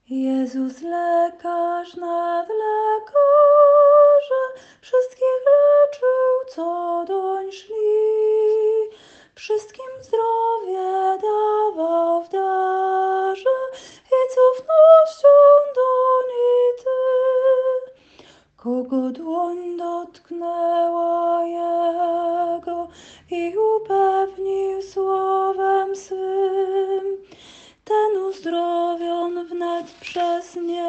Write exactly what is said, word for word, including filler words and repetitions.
Jezus lekarz nad lekarzy, wszystkich leczył, co doń szli. Wszystkim zdrowie dawał w darze i cofnością do niej ty. Kogo dłoń dotknęła jego i upewnił słowem swym, ten uzdrowion wnet przez nie.